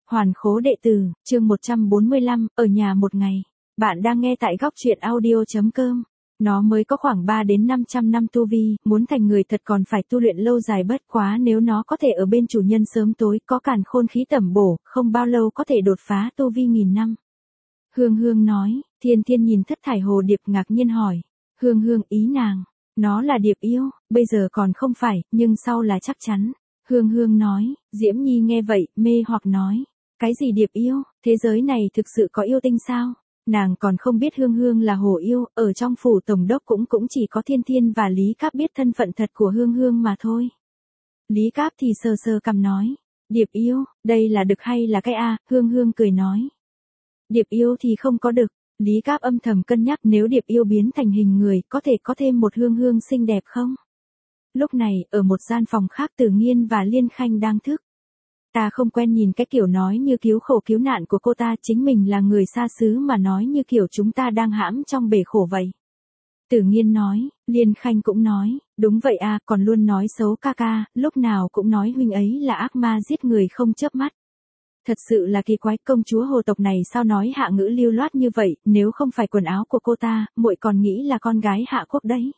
Hoàn khố đệ tử, chương 145, ở nhà một ngày. Bạn đang nghe tại góc truyện audio.com. Nó mới có khoảng 3 đến 500 năm tu vi, muốn thành người thật còn phải tu luyện lâu dài bất quá nếu nó có thể ở bên chủ nhân sớm tối, có càn khôn khí tẩm bổ, không bao lâu có thể đột phá tu vi 1000 năm. Hương Hương nói, Thiên Thiên nhìn thất thải hồ điệp ngạc nhiên hỏi. Hương Hương ý nàng, nó là điệp yêu, bây giờ còn không phải, nhưng sau là chắc chắn. Hương Hương nói, Diễm Nhi nghe vậy, mê hoặc nói. Cái gì điệp yêu, thế giới này thực sự có yêu tinh sao? Nàng còn không biết Hương Hương là hồ yêu, ở trong phủ tổng đốc cũng chỉ có Thiên Thiên và Lý Cáp biết thân phận thật của Hương Hương mà thôi. Lý Cáp thì sờ sờ cằm nói, điệp yêu, đây là đực hay là cái a? Hương Hương cười nói. Điệp yêu thì không có đực. Lý Cáp âm thầm cân nhắc nếu điệp yêu biến thành hình người, có thể có thêm một Hương Hương xinh đẹp không? Lúc này, ở một gian phòng khác Tử Nghiên và Liên Khanh đang thức. Ta không quen nhìn cái kiểu nói như cứu khổ cứu nạn của cô ta, chính mình là người xa xứ mà nói như kiểu chúng ta đang hãm trong bể khổ vậy. Tử Nghiên nói, Liên Khanh cũng nói, đúng vậy à, còn luôn nói xấu ca ca, lúc nào cũng nói huynh ấy là ác ma giết người không chớp mắt. Thật sự là kỳ quái, công chúa hồ tộc này sao nói hạ ngữ lưu loát như vậy, nếu không phải quần áo của cô ta, muội còn nghĩ là con gái hạ quốc đấy.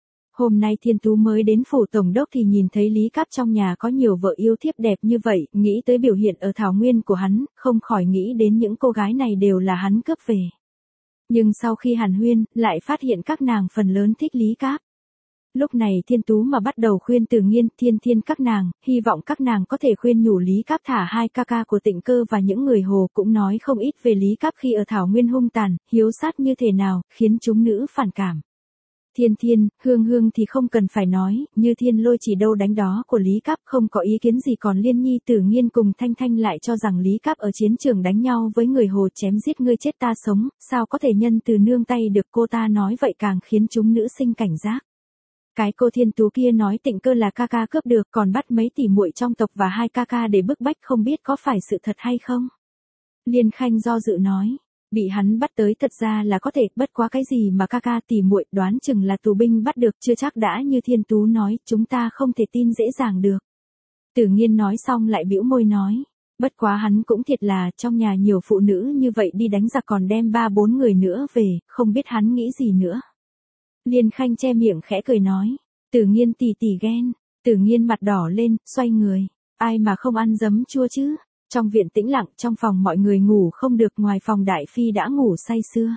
Hôm nay Thiên Tú mới đến phủ tổng đốc thì nhìn thấy Lý Cáp trong nhà có nhiều vợ yêu thiếp đẹp như vậy, nghĩ tới biểu hiện ở thảo nguyên của hắn, không khỏi nghĩ đến những cô gái này đều là hắn cướp về. Nhưng sau khi hàn huyên, lại phát hiện các nàng phần lớn thích Lý Cáp. Lúc này Thiên Tú mà bắt đầu khuyên Tử Nghiên, Thiên Thiên các nàng, hy vọng các nàng có thể khuyên nhủ Lý Cáp thả hai ca ca của Tịnh Cơ và những người hồ, cũng nói không ít về Lý Cáp khi ở thảo nguyên hung tàn, hiếu sát như thế nào, khiến chúng nữ phản cảm. Thiên Thiên, Hương Hương thì không cần phải nói, như thiên lôi chỉ đâu đánh đó của Lý Cáp không có ý kiến gì, còn Liên Nhi Tử Nghiên cùng Thanh Thanh lại cho rằng Lý Cáp ở chiến trường đánh nhau với người hồ chém giết ngươi chết ta sống, sao có thể nhân từ nương tay được, cô ta nói vậy càng khiến chúng nữ sinh cảnh giác. Cái cô Thiên Tú kia nói Tịnh Cơ là ca ca cướp được, còn bắt mấy tỷ muội trong tộc và hai ca ca để bức bách, không biết có phải sự thật hay không. Liên Khanh do dự nói. Bị hắn bắt tới thật ra là có thể, bất quá cái gì mà ca ca tỷ muội đoán chừng là tù binh bắt được, chưa chắc đã như Thiên Tú nói, chúng ta không thể tin dễ dàng được. Tử Nghiên nói xong lại bĩu môi nói, bất quá hắn cũng thiệt là, trong nhà nhiều phụ nữ như vậy đi đánh giặc còn đem 3-4 người nữa về, không biết hắn nghĩ gì nữa. Liên Khanh che miệng khẽ cười nói, Tử Nghiên tỷ tỷ ghen. Tử Nghiên mặt đỏ lên, xoay người, ai mà không ăn giấm chua chứ. Trong viện tĩnh lặng, trong phòng mọi người ngủ không được, ngoài phòng Đại Phi đã ngủ say sưa.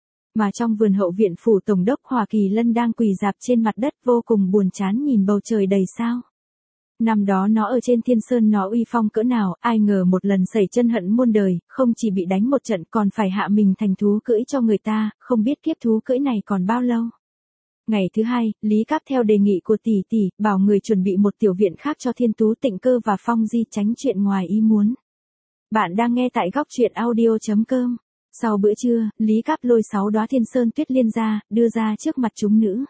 Mà trong vườn hậu viện phủ tổng đốc Hoa Kỳ Lân đang quỳ rạp trên mặt đất vô cùng buồn chán nhìn bầu trời đầy sao. Năm đó nó ở trên Thiên Sơn nó uy phong cỡ nào, ai ngờ một lần xảy chân hận muôn đời, không chỉ bị đánh một trận còn phải hạ mình thành thú cưỡi cho người ta, không biết kiếp thú cưỡi này còn bao lâu. Ngày thứ hai, Lý Cáp theo đề nghị của tỷ tỷ, bảo người chuẩn bị một tiểu viện khác cho Thiên Tú, Tịnh Cơ và Phong Di tránh chuyện ngoài ý muốn. Bạn đang nghe tại góc truyện audio.com. Sau bữa trưa, Lý Cáp lôi 6 đóa Thiên Sơn Tuyết Liên ra, đưa ra trước mặt chúng nữ.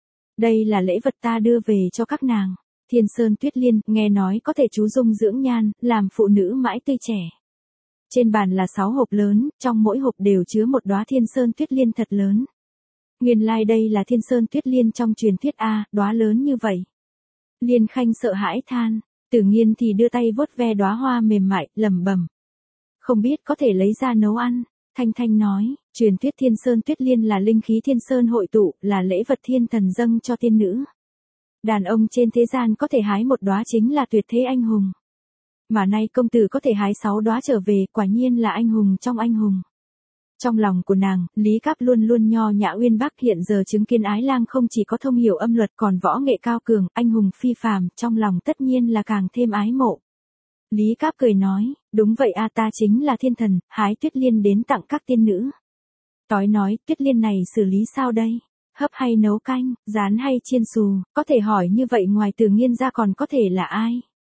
Đây là lễ vật ta đưa về cho các nàng. Thiên Sơn Tuyết Liên, nghe nói có thể chú dung dưỡng nhan, làm phụ nữ mãi tươi trẻ. Trên bàn là 6 hộp lớn, trong mỗi hộp đều chứa một đóa Thiên Sơn Tuyết Liên thật lớn. Nguyên lai đây là Thiên Sơn Tuyết Liên trong truyền thuyết a, đóa lớn như vậy. Liên Khanh sợ hãi than, Tử Nghiên thì đưa tay vuốt ve đóa hoa mềm mại, lẩm bẩm. Không biết có thể lấy ra nấu ăn. Thanh Thanh nói, truyền thuyết Thiên Sơn Tuyết Liên là linh khí Thiên Sơn hội tụ, là lễ vật thiên thần dâng cho tiên nữ. Đàn ông trên thế gian có thể hái một đóa chính là tuyệt thế anh hùng. Mà nay công tử có thể hái 6 đóa trở về, quả nhiên là anh hùng trong anh hùng. Trong lòng của nàng, Lý Cáp luôn luôn nho nhã uyên bác, hiện giờ chứng kiến Ái Lang không chỉ có thông hiểu âm luật còn võ nghệ cao cường, anh hùng phi phàm, trong lòng tất nhiên là càng thêm ái mộ. Lý Cáp cười nói, đúng vậy a, ta chính là thiên thần, hái Tuyết Liên đến tặng các tiên nữ. Tói nói, Tuyết Liên này xử lý sao đây? Hấp hay nấu canh, rán hay chiên xù, có thể hỏi như vậy ngoài Tử Nghiên ra còn có thể là ai?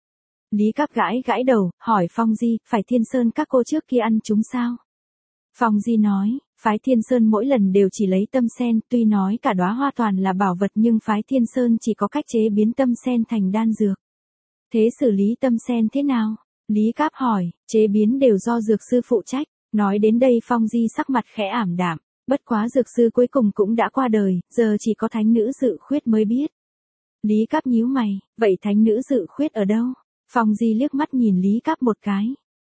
Lý Cáp gãi đầu, hỏi Phong Di, phải Thiên Sơn các cô trước kia ăn chúng sao? Phong Di nói, phái Thiên Sơn mỗi lần đều chỉ lấy tâm sen, tuy nói cả đóa hoa toàn là bảo vật nhưng phái Thiên Sơn chỉ có cách chế biến tâm sen thành đan dược. Thế xử lý tâm sen thế nào? Lý Cáp hỏi, chế biến đều do dược sư phụ trách. Nói đến đây Phong Di sắc mặt khẽ ảm đạm, bất quá dược sư cuối cùng cũng đã qua đời, giờ chỉ có thánh nữ Dự Khuyết mới biết. Lý Cáp nhíu mày, vậy thánh nữ Dự Khuyết ở đâu? Phong Di liếc mắt nhìn Lý Cáp một cái.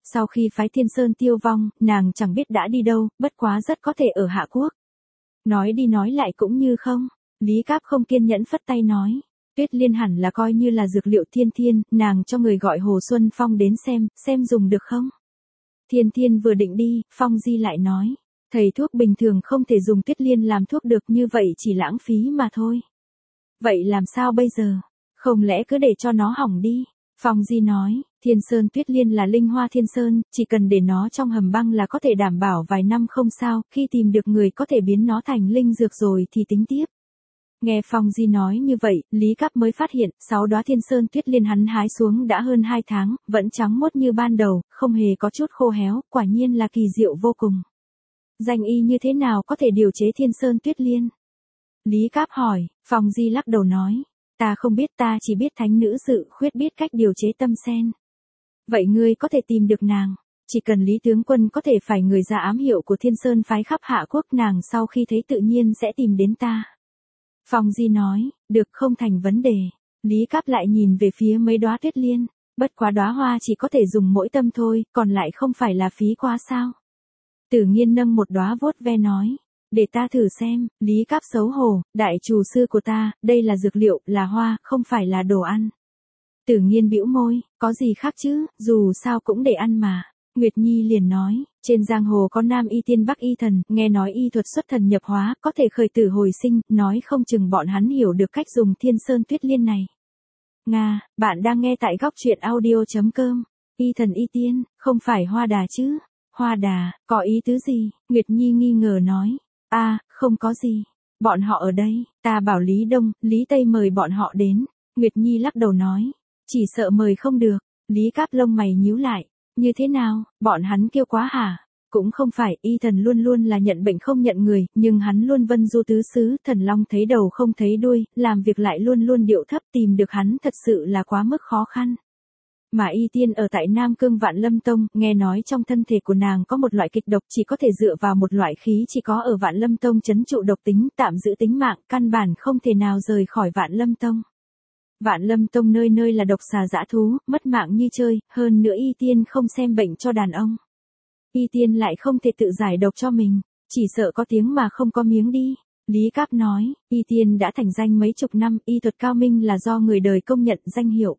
Sau khi phái Thiên Sơn tiêu vong, nàng chẳng biết đã đi đâu, bất quá rất có thể ở Hạ Quốc. Nói đi nói lại cũng như không. Lý Cáp không kiên nhẫn phất tay nói. Tuyết Liên hẳn là coi như là dược liệu thiên thiên, nàng cho người gọi Hồ Xuân Phong đến xem dùng được không? Thiên thiên vừa định đi, Phong Di lại nói. Thầy thuốc bình thường không thể dùng Tuyết Liên làm thuốc được, như vậy chỉ lãng phí mà thôi. Vậy làm sao bây giờ? Không lẽ cứ để cho nó hỏng đi? Phong Di nói, Thiên Sơn Tuyết Liên là linh hoa thiên sơn, chỉ cần để nó trong hầm băng là có thể đảm bảo vài năm không sao, khi tìm được người có thể biến nó thành linh dược rồi thì tính tiếp. Nghe Phong Di nói như vậy, Lý Cáp mới phát hiện, 6 đóa Thiên Sơn Tuyết Liên hắn hái xuống đã hơn 2 tháng, vẫn trắng muốt như ban đầu, không hề có chút khô héo, quả nhiên là kỳ diệu vô cùng. Danh y như thế nào có thể điều chế Thiên Sơn Tuyết Liên? Lý Cáp hỏi, Phong Di lắc đầu nói, ta không biết, ta chỉ biết thánh nữ Dự Khuyết biết cách điều chế tâm sen. Vậy ngươi có thể tìm được nàng, chỉ cần Lý tướng quân có thể phải người ra ám hiệu của Thiên Sơn phái khắp Hạ Quốc, nàng sau khi thấy tự nhiên sẽ tìm đến ta. Phong Di nói, được, không thành vấn đề. Lý Cáp lại nhìn về phía mấy đóa Tuyết Liên, bất quá đóa hoa chỉ có thể dùng mỗi tâm thôi, còn lại không phải là phí quá sao? Tử Nghiên nâng một đóa vuốt ve nói, để ta thử xem. Lý Cáp xấu hổ, đại trù sư của ta, đây là dược liệu, là hoa, không phải là đồ ăn. Tử Nghiên bĩu môi, có gì khác chứ, dù sao cũng để ăn mà. Nguyệt Nhi liền nói, trên giang hồ có nam y tiên bắc y thần, nghe nói y thuật xuất thần nhập hóa, có thể khởi tử hồi sinh, nói không chừng bọn hắn hiểu được cách dùng Thiên Sơn Tuyết Liên này. Nga, bạn đang nghe tại góc truyện audio.com. Y thần y tiên, không phải Hoa Đà chứ? Hoa Đà, có ý tứ gì? Nguyệt Nhi nghi ngờ nói. Không có gì. Bọn họ ở đây, ta bảo Lý Đông, Lý Tây mời bọn họ đến. Nguyệt Nhi lắc đầu nói. Chỉ sợ mời không được. Lý Cáp lông mày nhíu lại. Như thế nào, bọn hắn kêu quá hả? Cũng không phải, y thần luôn luôn là nhận bệnh không nhận người, nhưng hắn luôn vân du tứ xứ, thần long thấy đầu không thấy đuôi, làm việc lại luôn luôn điệu thấp, tìm được hắn thật sự là quá mức khó khăn. Mà y tiên ở tại Nam Cương Vạn Lâm Tông, nghe nói trong thân thể của nàng có một loại kịch độc chỉ có thể dựa vào một loại khí chỉ có ở Vạn Lâm Tông trấn trụ độc tính, tạm giữ tính mạng, căn bản không thể nào rời khỏi Vạn Lâm Tông. Vạn Lâm Tông nơi nơi là độc xà dã thú, mất mạng như chơi, hơn nữa y tiên không xem bệnh cho đàn ông. Y tiên lại không thể tự giải độc cho mình, chỉ sợ có tiếng mà không có miếng đi. Lý Cáp nói, y tiên đã thành danh mấy chục năm, y thuật cao minh là do người đời công nhận danh hiệu.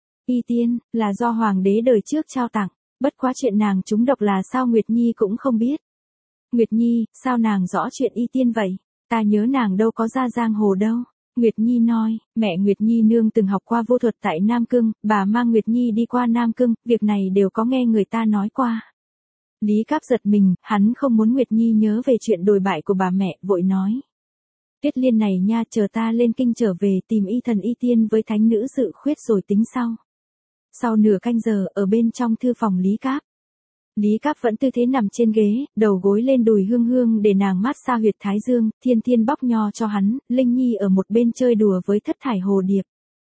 Y tiên, là do hoàng đế đời trước trao tặng, bất quá chuyện nàng trúng độc là sao Nguyệt Nhi cũng không biết. Nguyệt Nhi, sao nàng rõ chuyện y tiên vậy? Ta nhớ nàng đâu có ra giang hồ đâu. Nguyệt Nhi nói, mẹ Nguyệt Nhi nương từng học qua vô thuật tại Nam Cương, bà mang Nguyệt Nhi đi qua Nam Cương, việc này đều có nghe người ta nói qua. Lý Cáp giật mình, hắn không muốn Nguyệt Nhi nhớ về chuyện đồi bại của bà mẹ, vội nói. Tuyết Liên này nha, chờ ta lên kinh trở về tìm y thần y tiên với thánh nữ Dự Khuyết rồi tính sau. Sau nửa canh giờ, ở bên trong thư phòng Lý Cáp. Lý Cáp vẫn tư thế nằm trên ghế, đầu gối lên đùi Hương Hương để nàng mát xa huyệt thái dương, Thiên Thiên bóc nho cho hắn, Linh Nhi ở một bên chơi đùa với thất thải hồ điệp.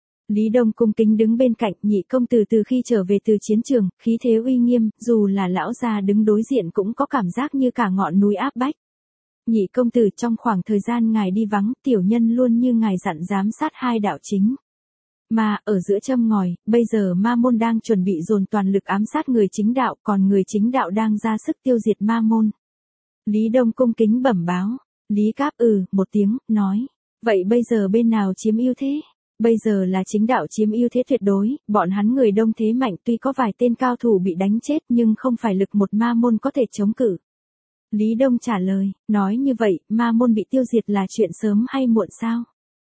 Lý Đông cung kính đứng bên cạnh, nhị công tử từ khi trở về từ chiến trường, khí thế uy nghiêm, dù là lão già đứng đối diện cũng có cảm giác như cả ngọn núi áp bách. Nhị công tử, trong khoảng thời gian ngài đi vắng, tiểu nhân luôn như ngài dặn giám sát hai đạo chính. Mà, ở giữa châm ngòi, bây giờ ma môn đang chuẩn bị dồn toàn lực ám sát người chính đạo, còn người chính đạo đang ra sức tiêu diệt ma môn. Lý Đông cung kính bẩm báo. Lý Cáp một tiếng, nói. Vậy bây giờ bên nào chiếm ưu thế? Bây giờ là chính đạo chiếm ưu thế tuyệt đối, bọn hắn người đông thế mạnh, tuy có vài tên cao thủ bị đánh chết nhưng không phải lực một ma môn có thể chống cự. Lý Đông trả lời, nói như vậy, ma môn bị tiêu diệt là chuyện sớm hay muộn sao?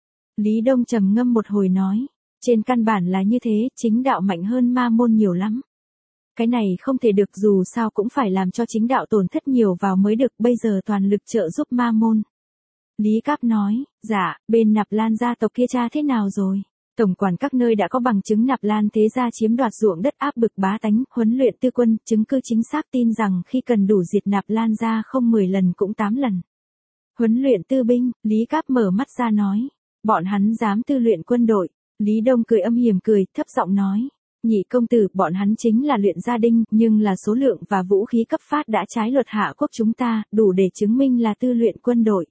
Lý Đông trầm ngâm một hồi nói. Trên căn bản là như thế, chính đạo mạnh hơn ma môn nhiều lắm. Cái này không thể được, dù sao cũng phải làm cho chính đạo tổn thất nhiều vào mới được, bây giờ toàn lực trợ giúp ma môn. Lý Cáp nói, dạ, bên Nạp Lan gia tộc kia tra thế nào rồi? Tổng quản các nơi đã có bằng chứng Nạp Lan thế gia chiếm đoạt ruộng đất áp bức bá tánh, huấn luyện tư quân, chứng cứ chính xác tin rằng khi cần đủ diệt Nạp Lan gia không 10 lần cũng 8 lần. Huấn luyện tư binh, Lý Cáp mở mắt ra nói, bọn hắn dám tư luyện quân đội. Lý Đông cười âm hiểm cười, thấp giọng nói, nhị công tử, bọn hắn chính là luyện gia đinh, nhưng là số lượng và vũ khí cấp phát đã trái luật Hạ Quốc chúng ta, đủ để chứng minh là tư luyện quân đội.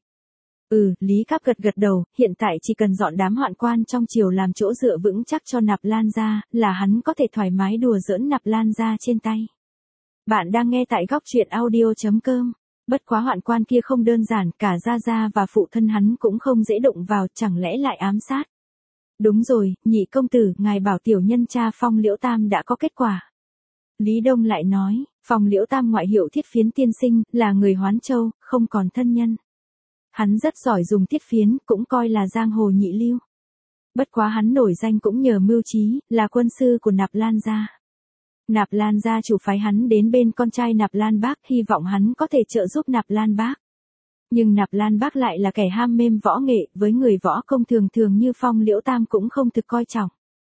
Lý Cáp gật gật đầu, hiện tại chỉ cần dọn đám hoạn quan trong triều làm chỗ dựa vững chắc cho Nạp Lan gia, là hắn có thể thoải mái đùa giỡn Nạp Lan gia trên tay. Bạn đang nghe tại góc truyện audio.com. Bất quá hoạn quan kia không đơn giản, cả Gia Gia và phụ thân hắn cũng không dễ đụng vào, chẳng lẽ lại ám sát. Đúng rồi, nhị công tử, ngài bảo tiểu nhân cha Phong Liễu Tam đã có kết quả. Lý Đông lại nói, Phong Liễu Tam ngoại hiệu Thiết Phiến tiên sinh, là người Hoán Châu, không còn thân nhân. Hắn rất giỏi dùng thiết phiến, cũng coi là giang hồ nhị lưu. Bất quá hắn nổi danh cũng nhờ mưu trí, là quân sư của Nạp Lan gia. Nạp Lan gia chủ phái hắn đến bên con trai Nạp Lan Bác, hy vọng hắn có thể trợ giúp Nạp Lan Bác. Nhưng Nạp Lan Bác lại là kẻ ham mê võ nghệ, với người võ công thường thường như Phong Liễu Tam cũng không thực coi trọng.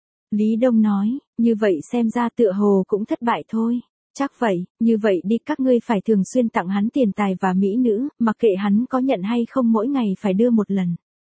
Lý Đông nói, như vậy xem ra tựa hồ cũng thất bại thôi. Chắc vậy, như vậy đi, các ngươi phải thường xuyên tặng hắn tiền tài và mỹ nữ, mặc kệ hắn có nhận hay không mỗi ngày phải đưa một lần.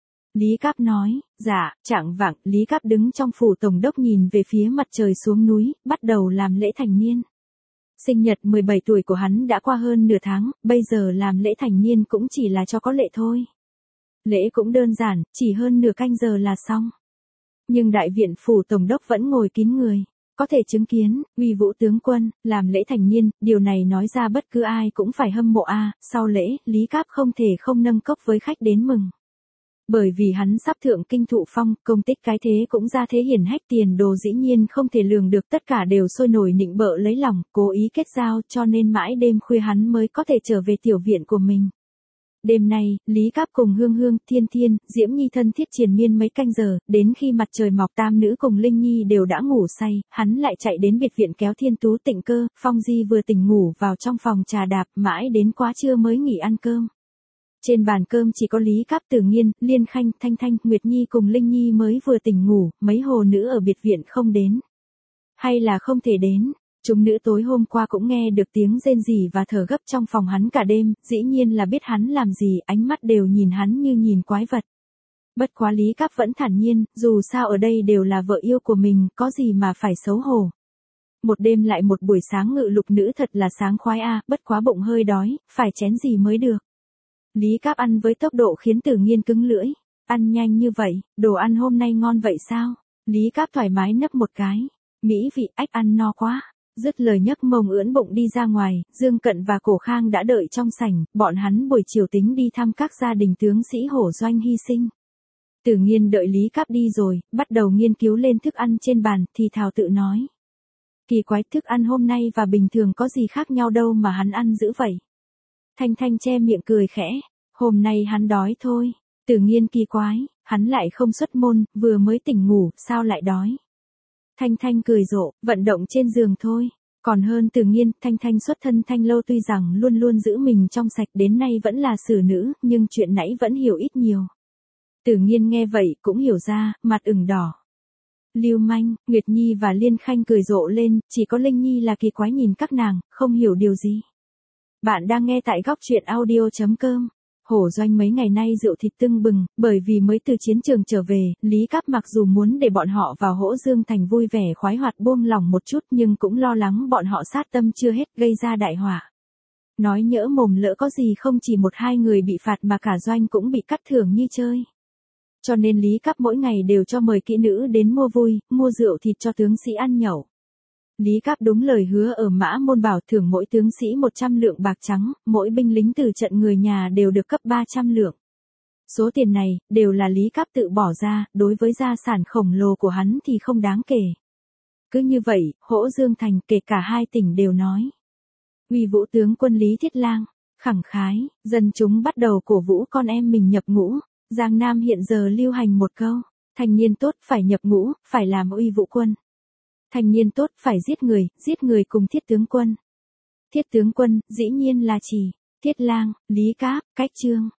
Lý Cáp nói, dạ, chạng vạng, Lý Cáp đứng trong phủ tổng đốc nhìn về phía mặt trời xuống núi, bắt đầu làm lễ thành niên. Sinh nhật 17 tuổi của hắn đã qua hơn nửa tháng, bây giờ làm lễ thành niên cũng chỉ là cho có lệ thôi. Lễ cũng đơn giản, chỉ hơn nửa canh giờ là xong. Nhưng đại viện phủ tổng đốc vẫn ngồi kín người. Có thể chứng kiến, uy vũ tướng quân, làm lễ thành niên, điều này nói ra bất cứ ai cũng phải hâm mộ a. Sau lễ, Lý Cáp không thể không nâng cốc với khách đến mừng. Bởi vì hắn sắp thượng kinh thụ phong, công tích cái thế cũng ra thế hiển hách, tiền đồ dĩ nhiên không thể lường được, tất cả đều sôi nổi nịnh bợ lấy lòng, cố ý kết giao, cho nên mãi đêm khuya hắn mới có thể trở về tiểu viện của mình. Đêm nay, Lý Cáp cùng Hương Hương, Thiên Thiên, Diễm Nhi thân thiết triền miên mấy canh giờ, đến khi mặt trời mọc tam nữ cùng Linh Nhi đều đã ngủ say, hắn lại chạy đến biệt viện kéo Thiên Tú Tịnh Cơ, Phong Di vừa tỉnh ngủ vào trong phòng trà đạp, mãi đến quá trưa mới nghỉ ăn cơm. Trên bàn cơm chỉ có Lý Cáp, Tử Nghiên, Liên Khanh, Thanh Thanh, Nguyệt Nhi cùng Linh Nhi mới vừa tỉnh ngủ, mấy hồ nữ ở biệt viện không đến. Hay là không thể đến. Chúng nữ tối hôm qua cũng nghe được tiếng rên rỉ và thở gấp trong phòng hắn cả đêm, dĩ nhiên là biết hắn làm gì, ánh mắt đều nhìn hắn như nhìn quái vật. Bất quá Lý Cáp vẫn thản nhiên, dù sao ở đây đều là vợ yêu của mình, có gì mà phải xấu hổ. Một đêm lại một buổi sáng ngự lục nữ thật là sáng khoái a, bất quá bụng hơi đói, phải chén gì mới được. Lý Cáp ăn với tốc độ khiến Tử Nghiên cứng lưỡi. Ăn nhanh như vậy, đồ ăn hôm nay ngon vậy sao? Lý Cáp thoải mái nấp một cái. Mỹ vị, ách, ăn no quá. Dứt lời nhấc mông ưỡn bụng đi ra ngoài, Dương Cận và Cổ Khang đã đợi trong sảnh, bọn hắn buổi chiều tính đi thăm các gia đình tướng sĩ hổ doanh hy sinh. Tử Nghiên đợi Lý Cáp đi rồi, bắt đầu nghiên cứu lên thức ăn trên bàn, thì thào tự nói. Kỳ quái, thức ăn hôm nay và bình thường có gì khác nhau đâu mà hắn ăn dữ vậy. Thanh Thanh che miệng cười khẽ, hôm nay hắn đói thôi. Tử Nghiên kỳ quái, hắn lại không xuất môn, vừa mới tỉnh ngủ, sao lại đói. Thanh Thanh cười rộ, vận động trên giường thôi. Còn hơn Tử Nghiên, Thanh Thanh xuất thân Thanh Lâu tuy rằng luôn luôn giữ mình trong sạch, đến nay vẫn là xử nữ, nhưng chuyện nãy vẫn hiểu ít nhiều. Tử Nghiên nghe vậy cũng hiểu ra, mặt ửng đỏ. Lưu manh, Nguyệt Nhi và Liên Khanh cười rộ lên, chỉ có Linh Nhi là kỳ quái nhìn các nàng, không hiểu điều gì. Bạn đang nghe tại góc truyện audio.com. Hổ doanh mấy ngày nay rượu thịt tưng bừng, bởi vì mới từ chiến trường trở về, Lý Cáp mặc dù muốn để bọn họ vào Hỗ Dương thành vui vẻ khoái hoạt buông lòng một chút, nhưng cũng lo lắng bọn họ sát tâm chưa hết, gây ra đại họa. Nói nhỡ mồm lỡ có gì không chỉ một hai người bị phạt mà cả doanh cũng bị cắt thưởng như chơi. Cho nên Lý Cáp mỗi ngày đều cho mời kỹ nữ đến mua vui, mua rượu thịt cho tướng sĩ ăn nhậu. Lý Cáp đúng lời hứa ở Mã Môn bảo thưởng mỗi tướng sĩ 100 lượng bạc trắng, mỗi binh lính từ trận người nhà đều được cấp 300 lượng. Số tiền này, đều là Lý Cáp tự bỏ ra, đối với gia sản khổng lồ của hắn thì không đáng kể. Cứ như vậy, Hỗ Dương thành, kể cả hai tỉnh đều nói. Uy vũ tướng quân Lý Thiết Lang, khẳng khái, dân chúng bắt đầu cổ vũ con em mình nhập ngũ. Giang Nam hiện giờ lưu hành một câu, thanh niên tốt phải nhập ngũ, phải làm uy vũ quân. Thanh niên tốt phải giết người cùng Thiết tướng quân. Thiết tướng quân, dĩ nhiên là chỉ Thiết Lang, Lý Cáp, cách chương.